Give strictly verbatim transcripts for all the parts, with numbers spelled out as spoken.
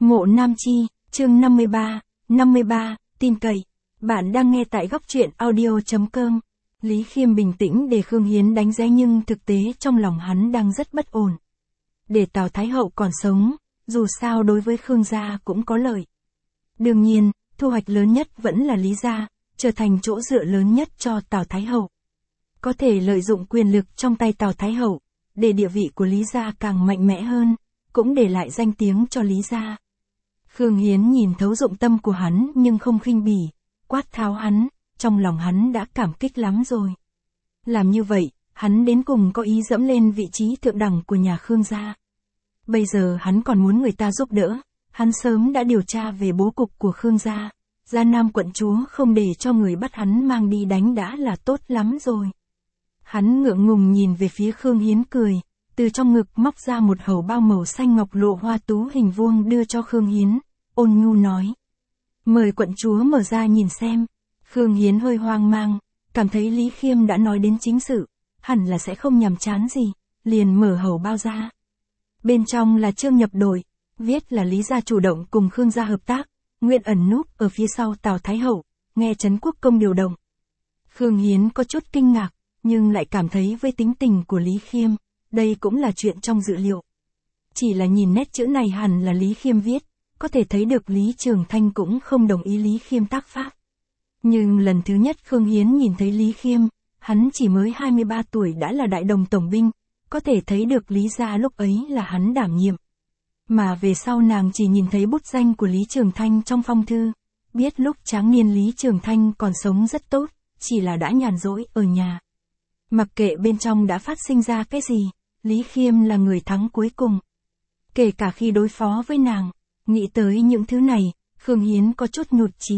Mộ Nam Chi, chương năm mươi ba, năm mươi ba, tin cậy. Bạn đang nghe tại góc truyện audio chấm com. Lý Khiêm bình tĩnh để Khương Hiến đánh giá nhưng thực tế trong lòng hắn đang rất bất ổn. Để Tào Thái Hậu còn sống, dù sao đối với Khương gia cũng có lợi. Đương nhiên, thu hoạch lớn nhất vẫn là Lý gia, trở thành chỗ dựa lớn nhất cho Tào Thái Hậu. Có thể lợi dụng quyền lực trong tay Tào Thái Hậu, để địa vị của Lý gia càng mạnh mẽ hơn, cũng để lại danh tiếng cho Lý gia. Khương Hiến nhìn thấu dụng tâm của hắn nhưng không khinh bỉ, quát tháo hắn, trong lòng hắn đã cảm kích lắm rồi. Làm như vậy, hắn đến cùng có ý dẫm lên vị trí thượng đẳng của nhà Khương gia. Bây giờ hắn còn muốn người ta giúp đỡ, hắn sớm đã điều tra về bố cục của Khương gia. Gia Nam quận chúa không để cho người bắt hắn mang đi đánh đã là tốt lắm rồi. Hắn ngượng ngùng nhìn về phía Khương Hiến cười, từ trong ngực móc ra một hầu bao màu xanh ngọc lộ hoa tú hình vuông đưa cho Khương Hiến, ôn nhu nói. Mời quận chúa mở ra nhìn xem. Khương Hiến hơi hoang mang, cảm thấy Lý Khiêm đã nói đến chính sự, hẳn là sẽ không nhàm chán gì, liền mở hầu bao ra. Bên trong là chương nhập đội, viết là Lý gia chủ động cùng Khương gia hợp tác, nguyện ẩn núp ở phía sau Tào Thái Hậu, nghe Trấn Quốc Công điều động. Khương Hiến có chút kinh ngạc, nhưng lại cảm thấy với tính tình của Lý Khiêm, đây cũng là chuyện trong dự liệu. Chỉ là nhìn nét chữ này hẳn là Lý Khiêm viết, có thể thấy được Lý Trường Thanh cũng không đồng ý Lý Khiêm tác pháp. Nhưng lần thứ nhất Khương Hiến nhìn thấy Lý Khiêm, hắn chỉ mới hai mươi ba tuổi đã là đại đồng tổng binh, có thể thấy được Lý gia lúc ấy là hắn đảm nhiệm. Mà về sau nàng chỉ nhìn thấy bút danh của Lý Trường Thanh trong phong thư, biết lúc tráng niên Lý Trường Thanh còn sống rất tốt, chỉ là đã nhàn rỗi ở nhà. Mặc kệ bên trong đã phát sinh ra cái gì, Lý Khiêm là người thắng cuối cùng. Kể cả khi đối phó với nàng, nghĩ tới những thứ này, Khương Hiến có chút nhụt chí.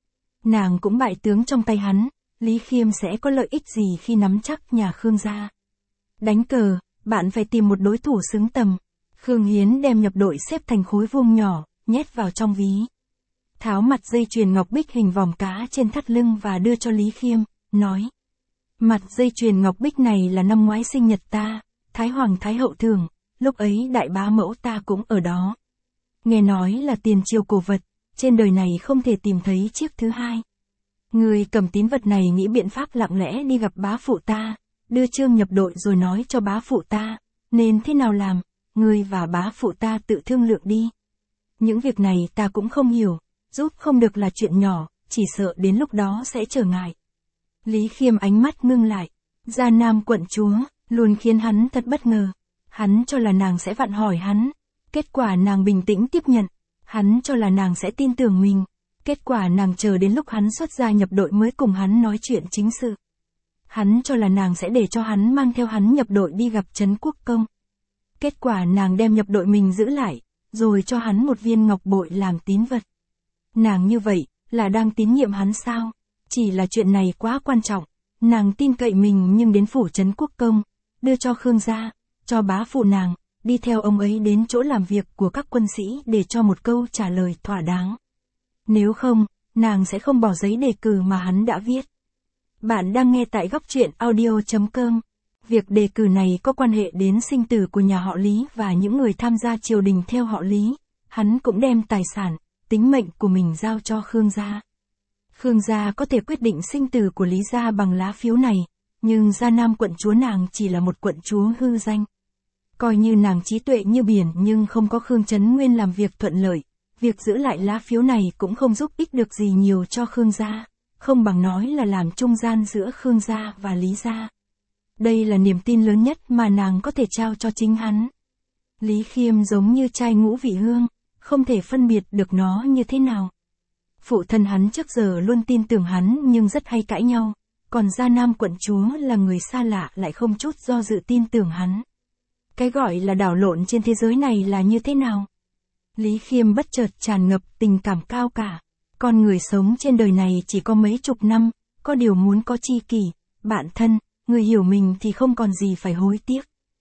Nàng cũng bại tướng trong tay hắn, Lý Khiêm sẽ có lợi ích gì khi nắm chắc nhà Khương gia. Đánh cờ, bạn phải tìm một đối thủ xứng tầm. Khương Hiến đem nhập đội xếp thành khối vuông nhỏ, nhét vào trong ví. Tháo mặt dây chuyền ngọc bích hình vòm cá trên thắt lưng và đưa cho Lý Khiêm, nói. Mặt dây chuyền ngọc bích này là năm ngoái sinh nhật ta, Thái Hoàng Thái Hậu thưởng, lúc ấy đại bá mẫu ta cũng ở đó. Nghe nói là tiền triều cổ vật, trên đời này không thể tìm thấy chiếc thứ hai. Người cầm tín vật này nghĩ biện pháp lặng lẽ đi gặp bá phụ ta, đưa chương nhập đội rồi nói cho bá phụ ta, nên thế nào làm, người và bá phụ ta tự thương lượng đi. Những việc này ta cũng không hiểu, giúp không được là chuyện nhỏ, chỉ sợ đến lúc đó sẽ trở ngại. Lý Khiêm ánh mắt ngưng lại, Gia Nam quận chúa, luôn khiến hắn thật bất ngờ. Hắn cho là nàng sẽ vặn hỏi hắn, kết quả nàng bình tĩnh tiếp nhận. Hắn cho là nàng sẽ tin tưởng mình, kết quả nàng chờ đến lúc hắn xuất gia nhập đội mới cùng hắn nói chuyện chính sự. Hắn cho là nàng sẽ để cho hắn mang theo hắn nhập đội đi gặp Trấn Quốc Công. Kết quả nàng đem nhập đội mình giữ lại, rồi cho hắn một viên ngọc bội làm tín vật. Nàng như vậy, là đang tín nhiệm hắn sao? Chỉ là chuyện này quá quan trọng, nàng tin cậy mình nhưng đến phủ Trấn Quốc Công, đưa cho Khương gia, cho bá phụ nàng, đi theo ông ấy đến chỗ làm việc của các quân sĩ để cho một câu trả lời thỏa đáng. Nếu không, nàng sẽ không bỏ giấy đề cử mà hắn đã viết. Bạn đang nghe tại góc truyện audio chấm com. Việc đề cử này có quan hệ đến sinh tử của nhà họ Lý và những người tham gia triều đình theo họ Lý. Hắn cũng đem tài sản, tính mệnh của mình giao cho Khương gia. Khương gia có thể quyết định sinh tử của Lý gia bằng lá phiếu này, nhưng Gia Nam quận chúa nàng chỉ là một quận chúa hư danh. Coi như nàng trí tuệ như biển nhưng không có Khương Trấn Nguyên làm việc thuận lợi, việc giữ lại lá phiếu này cũng không giúp ích được gì nhiều cho Khương gia, không bằng nói là làm trung gian giữa Khương gia và Lý gia. Đây là niềm tin lớn nhất mà nàng có thể trao cho chính hắn. Lý Khiêm giống như chai ngũ vị hương, không thể phân biệt được nó như thế nào. Phụ thân hắn trước giờ luôn tin tưởng hắn nhưng rất hay cãi nhau, còn Gia Nam quận chúa là người xa lạ lại không chút do dự tin tưởng hắn. Cái gọi là đảo lộn trên thế giới này là như thế nào? Lý Khiêm bất chợt tràn ngập tình cảm cao cả. Con người sống trên đời này chỉ có mấy chục năm, có điều muốn có tri kỷ, bạn thân, người hiểu mình thì không còn gì phải hối tiếc.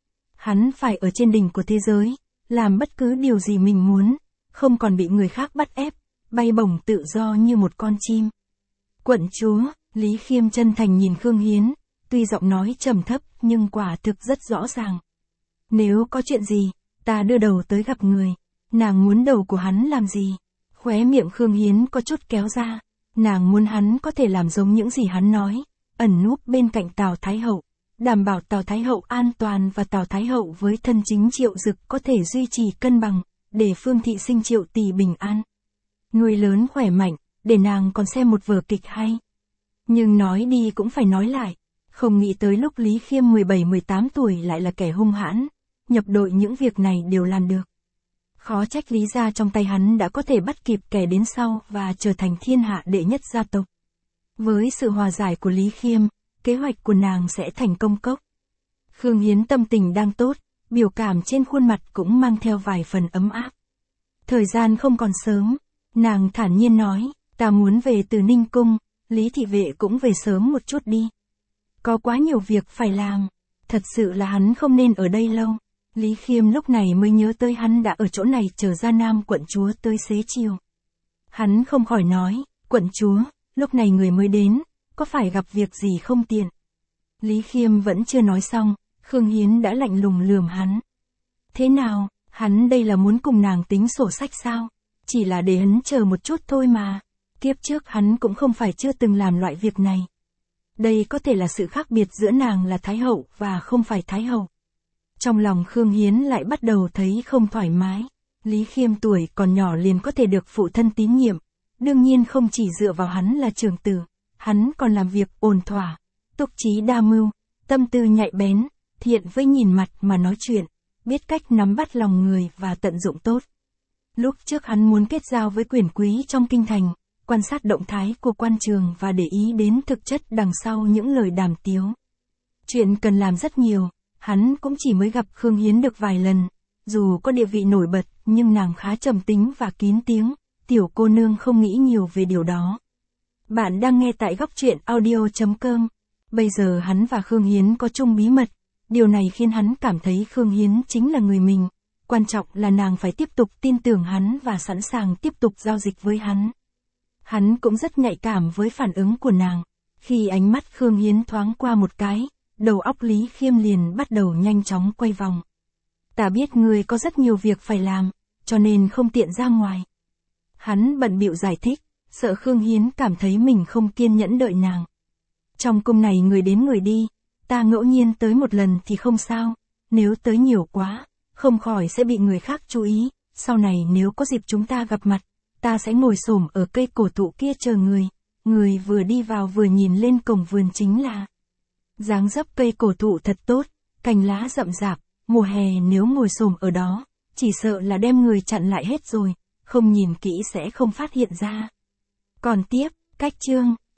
Hắn phải ở trên đỉnh của thế giới, làm bất cứ điều gì mình muốn, không còn bị người khác bắt ép, bay bổng tự do như một con chim. Quận chúa, Lý Khiêm chân thành nhìn Khương Hiến, tuy giọng nói trầm thấp nhưng quả thực rất rõ ràng. Nếu có chuyện gì, ta đưa đầu tới gặp người. Nàng muốn đầu của hắn làm gì? Khóe miệng Khương Hiến có chút kéo ra. Nàng muốn hắn có thể làm giống những gì hắn nói, ẩn núp bên cạnh Tào Thái Hậu, đảm bảo Tào Thái Hậu an toàn và Tào Thái Hậu với thân chính Triệu Dực có thể duy trì cân bằng, để Phương thị sinh Triệu tỷ bình an. Người lớn khỏe mạnh, để nàng còn xem một vở kịch hay. Nhưng nói đi cũng phải nói lại, không nghĩ tới lúc Lý Khiêm mười bảy mười tám tuổi lại là kẻ hung hãn, nhập đội những việc này đều làm được. Khó trách Lý gia trong tay hắn đã có thể bắt kịp kẻ đến sau và trở thành thiên hạ đệ nhất gia tộc. Với sự hòa giải của Lý Khiêm, kế hoạch của nàng sẽ thành công cốc. Khương Hiến tâm tình đang tốt, biểu cảm trên khuôn mặt cũng mang theo vài phần ấm áp. Thời gian không còn sớm, nàng thản nhiên nói, ta muốn về từ Ninh Cung, Lý thị vệ cũng về sớm một chút đi. Có quá nhiều việc phải làm, thật sự là hắn không nên ở đây lâu. Lý Khiêm lúc này mới nhớ tới hắn đã ở chỗ này chờ Gia Nam quận chúa tới xế chiều. Hắn không khỏi nói, quận chúa, lúc này người mới đến, có phải gặp việc gì không tiện? Lý Khiêm vẫn chưa nói xong, Khương Hiến đã lạnh lùng lườm hắn. Thế nào, hắn đây là muốn cùng nàng tính sổ sách sao? Chỉ là để hắn chờ một chút thôi mà. Kiếp trước hắn cũng không phải chưa từng làm loại việc này. Đây có thể là sự khác biệt giữa nàng là Thái Hậu và không phải Thái Hậu. Trong lòng Khương Hiến lại bắt đầu thấy không thoải mái. Lý Khiêm tuổi còn nhỏ liền có thể được phụ thân tín nhiệm. Đương nhiên không chỉ dựa vào hắn là trưởng tử. Hắn còn làm việc ổn thỏa, túc trí đa mưu, tâm tư nhạy bén, thiện với nhìn mặt mà nói chuyện, biết cách nắm bắt lòng người và tận dụng tốt. Lúc trước hắn muốn kết giao với quyền quý trong kinh thành, quan sát động thái của quan trường và để ý đến thực chất đằng sau những lời đàm tiếu. Chuyện cần làm rất nhiều, hắn cũng chỉ mới gặp Khương Hiến được vài lần, dù có địa vị nổi bật nhưng nàng khá trầm tính và kín tiếng, tiểu cô nương không nghĩ nhiều về điều đó. Bạn đang nghe tại góc truyện audio chấm com. Bây giờ hắn và Khương Hiến có chung bí mật, điều này khiến hắn cảm thấy Khương Hiến chính là người mình. Quan trọng là nàng phải tiếp tục tin tưởng hắn và sẵn sàng tiếp tục giao dịch với hắn. Hắn cũng rất nhạy cảm với phản ứng của nàng. Khi ánh mắt Khương Hiến thoáng qua một cái, đầu óc Lý Khiêm liền bắt đầu nhanh chóng quay vòng. Ta biết ngươi có rất nhiều việc phải làm, cho nên không tiện ra ngoài. Hắn bận bịu giải thích, sợ Khương Hiến cảm thấy mình không kiên nhẫn đợi nàng. Trong cung này người đến người đi, ta ngẫu nhiên tới một lần thì không sao, nếu tới nhiều quá, không khỏi sẽ bị người khác chú ý, sau này nếu có dịp chúng ta gặp mặt, ta sẽ ngồi xổm ở cây cổ thụ kia chờ người, người vừa đi vào vừa nhìn lên cổng vườn chính là. Dáng dấp cây cổ thụ thật tốt, cành lá rậm rạp, mùa hè nếu ngồi xổm ở đó, chỉ sợ là đem người chặn lại hết rồi, không nhìn kỹ sẽ không phát hiện ra. Còn tiếp, cách chương